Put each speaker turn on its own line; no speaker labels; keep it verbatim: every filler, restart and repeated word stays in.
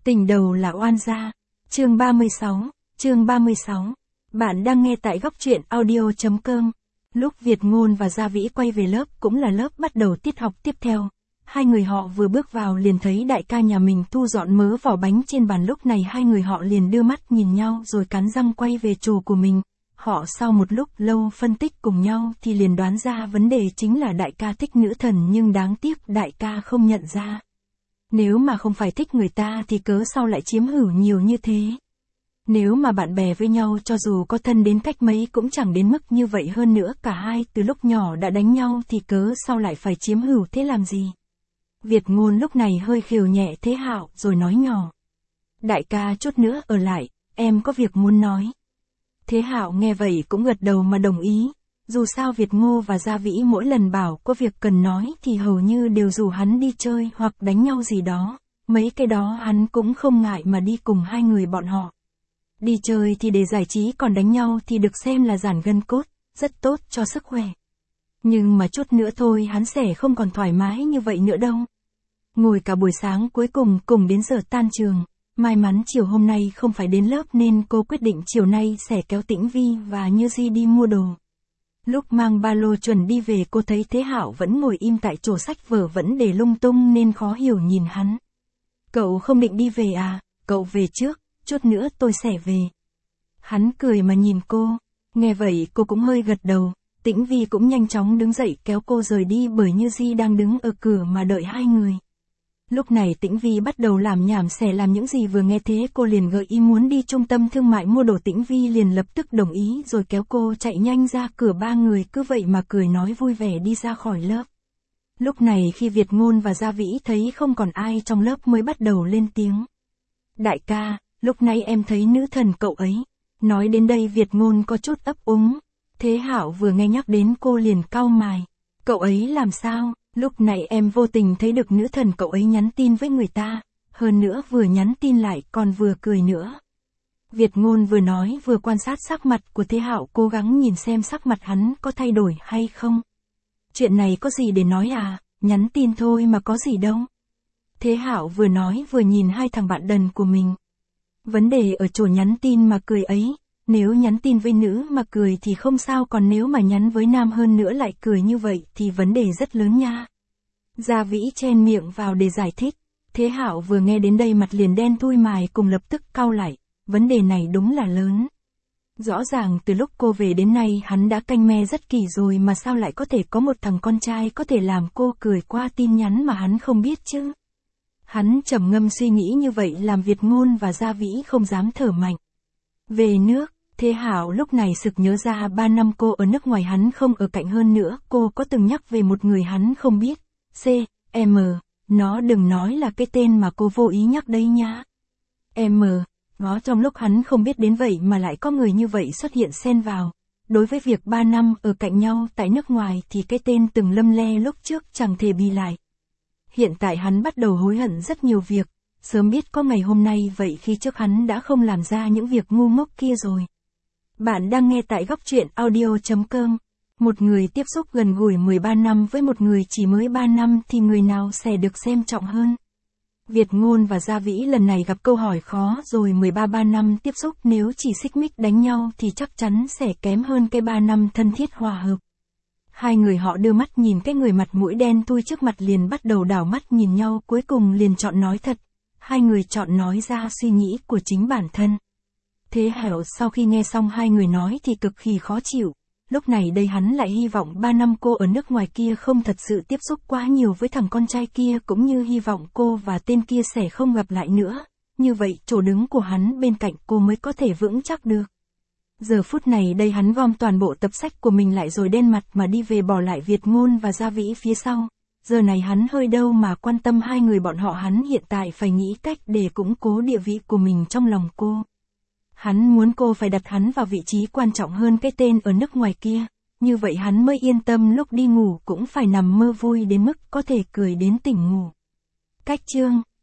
Tình đầu là oan gia. Chương ba mươi sáu, chương ba mươi sáu. Bạn đang nghe tại góc truyện audio chấm com. Lúc Việt Ngôn và Gia Vĩ quay về lớp cũng là lớp bắt đầu tiết học tiếp theo. Hai người họ vừa bước vào liền thấy đại ca nhà mình thu dọn mớ vỏ bánh trên bàn, lúc này hai người họ liền đưa mắt nhìn nhau rồi cắn răng quay về chỗ của mình. Họ sau một lúc lâu phân tích cùng nhau thì liền đoán ra vấn đề chính là đại ca thích nữ thần, nhưng đáng tiếc đại ca không nhận ra. Nếu mà không phải thích người ta thì cớ sao lại chiếm hữu nhiều như thế. Nếu mà bạn bè với nhau cho dù có thân đến cách mấy cũng chẳng đến mức như vậy, hơn nữa cả hai từ lúc nhỏ đã đánh nhau thì cớ sao lại phải chiếm hữu thế làm gì. Việt Ngôn lúc này hơi khều nhẹ Thế Hạo rồi nói nhỏ. Đại ca chút nữa ở lại, em có việc muốn nói. Thế Hạo nghe vậy cũng gật đầu mà đồng ý. Dù sao Việt Ngô và Gia Vĩ mỗi lần bảo có việc cần nói thì hầu như đều rủ hắn đi chơi hoặc đánh nhau gì đó. Mấy cái đó hắn cũng không ngại mà đi cùng hai người bọn họ. Đi chơi thì để giải trí, còn đánh nhau thì được xem là giãn gân cốt, rất tốt cho sức khỏe. Nhưng mà chút nữa thôi hắn sẽ không còn thoải mái như vậy nữa đâu. Ngồi cả buổi sáng cuối cùng cùng đến giờ tan trường. May mắn chiều hôm nay không phải đến lớp nên cô quyết định chiều nay sẽ kéo Tĩnh Vi và Như Di đi mua đồ. Lúc mang ba lô chuẩn đi về, cô thấy Thế Hạo vẫn ngồi im tại chỗ, sách vở vẫn để lung tung nên khó hiểu nhìn hắn. Cậu không định đi về à? Cậu về trước, chút nữa tôi sẽ về. Hắn cười mà nhìn cô. Nghe vậy cô cũng hơi gật đầu. Tĩnh Vi cũng nhanh chóng đứng dậy kéo cô rời đi, bởi Như Di đang đứng ở cửa mà đợi hai người. Lúc này Tĩnh Vi bắt đầu làm nhảm xẻ làm những gì, vừa nghe thế cô liền gợi ý muốn đi trung tâm thương mại mua đồ. Tĩnh Vi liền lập tức đồng ý rồi kéo cô chạy nhanh ra cửa, ba người cứ vậy mà cười nói vui vẻ đi ra khỏi lớp. Lúc này khi Việt Ngôn và Gia Vĩ thấy không còn ai trong lớp mới bắt đầu lên tiếng. Đại ca, lúc nãy em thấy nữ thần cậu ấy. Nói đến đây Việt Ngôn có chút ấp úng. Thế Hạo vừa nghe nhắc đến cô liền cau mày. Cậu ấy làm sao? Lúc này em vô tình thấy được nữ thần cậu ấy nhắn tin với người ta, hơn nữa vừa nhắn tin lại còn vừa cười nữa. Việt Ngôn vừa nói vừa quan sát sắc mặt của Thế Hạo, cố gắng nhìn xem sắc mặt hắn có thay đổi hay không. Chuyện này có gì để nói à, nhắn tin thôi mà có gì đâu. Thế Hạo vừa nói vừa nhìn hai thằng bạn đần của mình. Vấn đề ở chỗ nhắn tin mà cười ấy. Nếu nhắn tin với nữ mà cười thì không sao, còn nếu mà nhắn với nam hơn nữa lại cười như vậy thì vấn đề rất lớn nha. Gia Vĩ chen miệng vào để giải thích. Thế Hạo vừa nghe đến đây mặt liền đen thui mày, cùng lập tức cau lại. Vấn đề này đúng là lớn. Rõ ràng từ lúc cô về đến nay hắn đã canh me rất kỹ rồi, mà sao lại có thể có một thằng con trai có thể làm cô cười qua tin nhắn mà hắn không biết chứ. Hắn trầm ngâm suy nghĩ như vậy làm Việt Ngôn và Gia Vĩ không dám thở mạnh. Về nước. Thế Hạo lúc này sực nhớ ra ba năm cô ở nước ngoài hắn không ở cạnh, hơn nữa cô có từng nhắc về một người hắn không biết. C, M, nó đừng nói là cái tên mà cô vô ý nhắc đây nha. M, nó trong lúc hắn không biết đến vậy mà lại có người như vậy xuất hiện xen vào. Đối với việc ba năm ở cạnh nhau tại nước ngoài thì cái tên từng lâm le lúc trước chẳng thể bì lại. Hiện tại hắn bắt đầu hối hận rất nhiều việc. Sớm biết có ngày hôm nay vậy khi trước hắn đã không làm ra những việc ngu ngốc kia rồi. Bạn đang nghe tại góc truyện audio chấm com. Một người tiếp xúc gần gũi mười ba năm với một người chỉ mới ba năm thì người nào sẽ được xem trọng hơn? Việt Ngôn và Gia Vĩ lần này gặp câu hỏi khó rồi. Mười ba ba năm tiếp xúc nếu chỉ xích mích đánh nhau thì chắc chắn sẽ kém hơn cái ba năm thân thiết hòa hợp. Hai người họ đưa mắt nhìn cái người mặt mũi đen thui trước mặt liền bắt đầu đảo mắt nhìn nhau, cuối cùng liền chọn nói thật. Hai người chọn nói ra suy nghĩ của chính bản thân. Thế Hạo sau khi nghe xong hai người nói thì cực kỳ khó chịu. Lúc này đây hắn lại hy vọng ba năm cô ở nước ngoài kia không thật sự tiếp xúc quá nhiều với thằng con trai kia, cũng như hy vọng cô và tên kia sẽ không gặp lại nữa. Như vậy chỗ đứng của hắn bên cạnh cô mới có thể vững chắc được. Giờ phút này đây hắn gom toàn bộ tập sách của mình lại rồi đen mặt mà đi về, bỏ lại Việt Ngôn và Gia Vĩ phía sau. Giờ này hắn hơi đâu mà quan tâm hai người bọn họ, hắn hiện tại phải nghĩ cách để củng cố địa vị của mình trong lòng cô. Hắn muốn cô phải đặt hắn vào vị trí quan trọng hơn cái tên ở nước ngoài kia. Như vậy hắn mới yên tâm lúc đi ngủ cũng phải nằm mơ vui đến mức có thể cười đến tỉnh ngủ. Cách chương